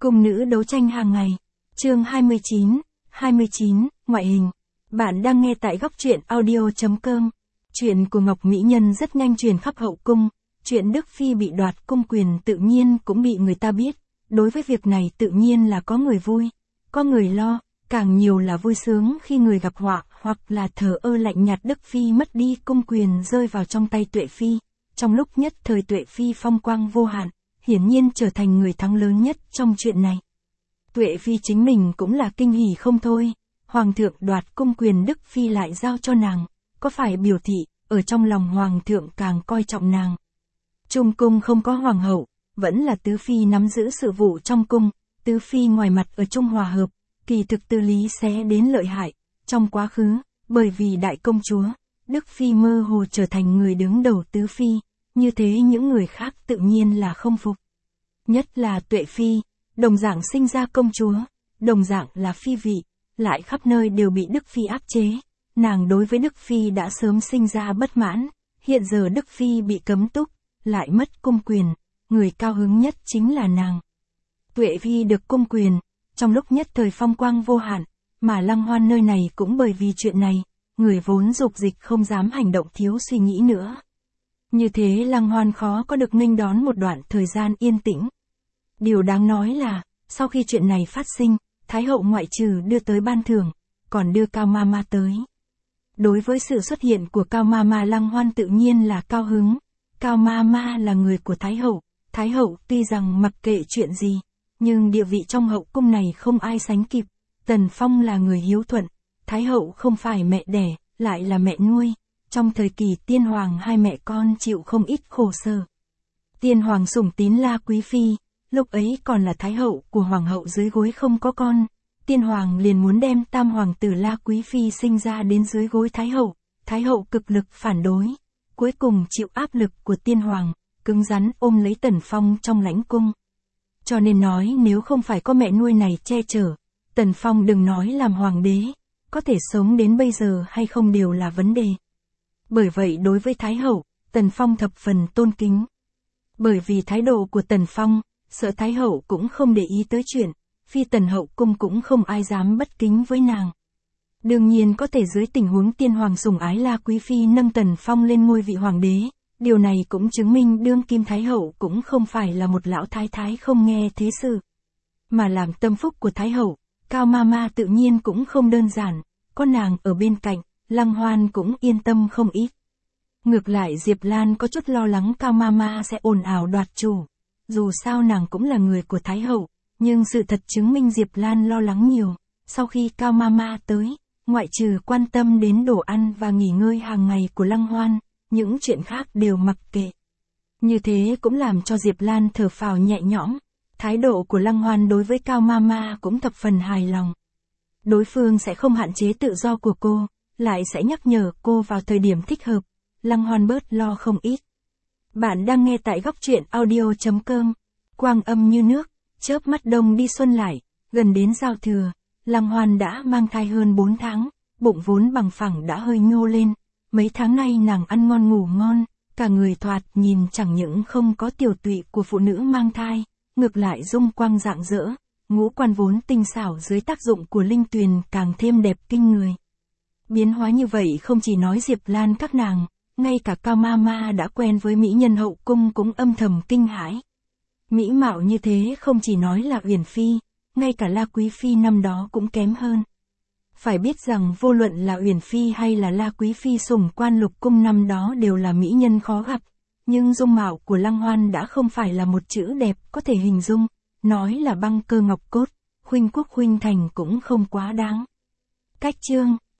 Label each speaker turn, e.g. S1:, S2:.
S1: Cung nữ đấu tranh hàng ngày. Chương 29, ngoại hình. Bạn đang nghe tại góc truyện audio.com. Chuyện của Ngọc Mỹ Nhân rất nhanh truyền khắp hậu cung, chuyện Đức Phi bị đoạt cung quyền tự nhiên cũng bị người ta biết. Đối với việc này tự nhiên là có người vui, có người lo, càng nhiều là vui sướng khi người gặp họa hoặc là thờ ơ lạnh nhạt. Đức Phi mất đi cung quyền rơi vào trong tay Tuệ Phi. Trong lúc nhất thời Tuệ Phi phong quang vô hạn, hiển nhiên trở thành người thắng lớn nhất trong chuyện này. Tuệ Phi chính mình cũng là kinh hỉ không thôi, Hoàng thượng đoạt cung quyền Đức Phi lại giao cho nàng, có phải biểu thị, ở trong lòng Hoàng thượng càng coi trọng nàng. Trung cung không có Hoàng hậu, vẫn là Tứ Phi nắm giữ sự vụ trong cung, Tứ Phi ngoài mặt ở chung hòa hợp, kỳ thực tư lý xé đến lợi hại. Trong quá khứ, bởi vì đại công chúa, Đức Phi mơ hồ trở thành người đứng đầu Tứ Phi, như thế những người khác tự nhiên là không phục. Nhất là Tuệ Phi, đồng dạng sinh ra công chúa, đồng dạng là phi vị, lại khắp nơi đều bị Đức Phi áp chế. Nàng đối với Đức Phi đã sớm sinh ra bất mãn, hiện giờ Đức Phi bị cấm túc, lại mất cung quyền, người cao hứng nhất chính là nàng. Tuệ Phi được cung quyền, trong lúc nhất thời phong quang vô hạn, mà Lăng Hoan nơi này cũng bởi vì chuyện này, người vốn dục dịch không dám hành động thiếu suy nghĩ nữa. Như thế Lăng Hoan khó có được nghênh đón một đoạn thời gian yên tĩnh. Điều đáng nói là, sau khi chuyện này phát sinh, Thái hậu ngoại trừ đưa tới ban thưởng, còn đưa Cao Mama tới. Đối với sự xuất hiện của Cao Mama Lăng Hoan tự nhiên là cao hứng. Cao Mama là người của Thái hậu tuy rằng mặc kệ chuyện gì, nhưng địa vị trong hậu cung này không ai sánh kịp. Tần Phong là người hiếu thuận, Thái hậu không phải mẹ đẻ, lại là mẹ nuôi. Trong thời kỳ tiên hoàng hai mẹ con chịu không ít khổ sở. Tiên hoàng sủng tín La Quý Phi, lúc ấy còn là Thái hậu của hoàng hậu dưới gối không có con. Tiên hoàng liền muốn đem tam hoàng tử La Quý Phi sinh ra đến dưới gối Thái hậu cực lực phản đối. Cuối cùng chịu áp lực của tiên hoàng, cứng rắn ôm lấy Tần Phong trong lãnh cung. Cho nên nói nếu không phải có mẹ nuôi này che chở, Tần Phong đừng nói làm hoàng đế, có thể sống đến bây giờ hay không đều là vấn đề. Bởi vậy đối với Thái hậu, Tần Phong thập phần tôn kính. Bởi vì thái độ của Tần Phong, sợ Thái hậu cũng không để ý tới chuyện, phi tần hậu cung cũng không ai dám bất kính với nàng. Đương nhiên có thể dưới tình huống tiên hoàng sủng ái La Quý Phi nâng Tần Phong lên ngôi vị hoàng đế, điều này cũng chứng minh đương kim Thái hậu cũng không phải là một lão thái thái không nghe thế sự. Mà làm tâm phúc của Thái hậu, Cao Mama tự nhiên cũng không đơn giản, có nàng ở bên cạnh, Lăng Hoan cũng yên tâm không ít. Ngược lại Diệp Lan có chút lo lắng Cao Mama sẽ ồn ào đoạt chủ. Dù sao nàng cũng là người của Thái hậu, nhưng sự thật chứng minh Diệp Lan lo lắng nhiều. Sau khi Cao Mama tới, ngoại trừ quan tâm đến đồ ăn và nghỉ ngơi hàng ngày của Lăng Hoan, những chuyện khác đều mặc kệ. Như thế cũng làm cho Diệp Lan thở phào nhẹ nhõm. Thái độ của Lăng Hoan đối với Cao Mama cũng thập phần hài lòng. Đối phương sẽ không hạn chế tự do của cô, lại sẽ nhắc nhở cô vào thời điểm thích hợp. Lăng Hoan bớt lo không ít. Bạn đang nghe tại góc truyện audio.com. Quang âm như nước, chớp mắt đông đi xuân lại, gần đến giao thừa, Lăng Hoan đã mang thai hơn 4 tháng, bụng vốn bằng phẳng đã hơi nhô lên. Mấy tháng nay nàng ăn ngon ngủ ngon, cả người thoạt nhìn chẳng những không có tiểu tụy của phụ nữ mang thai, ngược lại dung quang rạng rỡ, ngũ quan vốn tinh xảo dưới tác dụng của linh tuyền càng thêm đẹp kinh người. Biến hóa như vậy không chỉ nói Diệp Lan các nàng, ngay cả Cao Mama đã quen với mỹ nhân hậu cung cũng âm thầm kinh hãi. Mỹ mạo như thế không chỉ nói là Uyển Phi, ngay cả La Quý Phi năm đó cũng kém hơn. Phải biết rằng vô luận là Uyển Phi hay là La Quý Phi sủng quan lục cung năm đó đều là mỹ nhân khó gặp, nhưng dung mạo của Lăng Hoan đã không phải là một chữ đẹp có thể hình dung, nói là băng cơ ngọc cốt, khuynh quốc khuynh thành cũng không quá đáng. Cách chương